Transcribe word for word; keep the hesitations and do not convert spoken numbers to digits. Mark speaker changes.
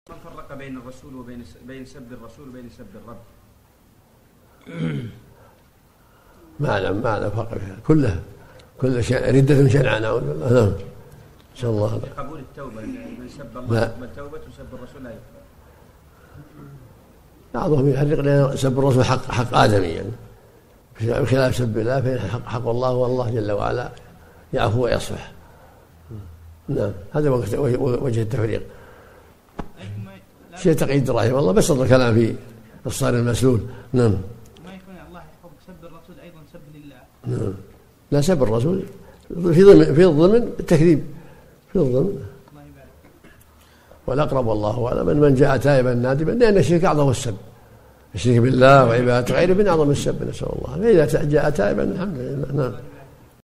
Speaker 1: من فرق بين الرسول وبين بين سب الرسول وبين سب الرب؟
Speaker 2: ما أعلم ما أعلم فرق فيها كلها كل شيء ردة شنعان. نعم إن شاء الله.
Speaker 1: في قبول التوبة من سب الله يقبل توبته وسب الرسول لا يقبل.
Speaker 2: بعضهم يحرق لأن سب الرسول حق حق آدمي يعني بخلاف سب الله فإن حق, حق الله والله جل وعلا يعفو ويصفح. نعم هذا وجه التفريق. شيء تقييد رحمه الله بس الكلام في الصار المسلول. نعم
Speaker 3: ما يكون الله يحكم سب الرسول أيضا سب لله.
Speaker 2: نعم لا سب الرسول في ضمن في الضمن التكذيب في الضمن. والأقرب والله أعلم من من جاء تائبا نادما لأن الشرك أعظم السب. الشرك بالله وعبادة غيره من أعظم السب نسأل الله. فإذا جاء تائبا الحمد لله. نعم.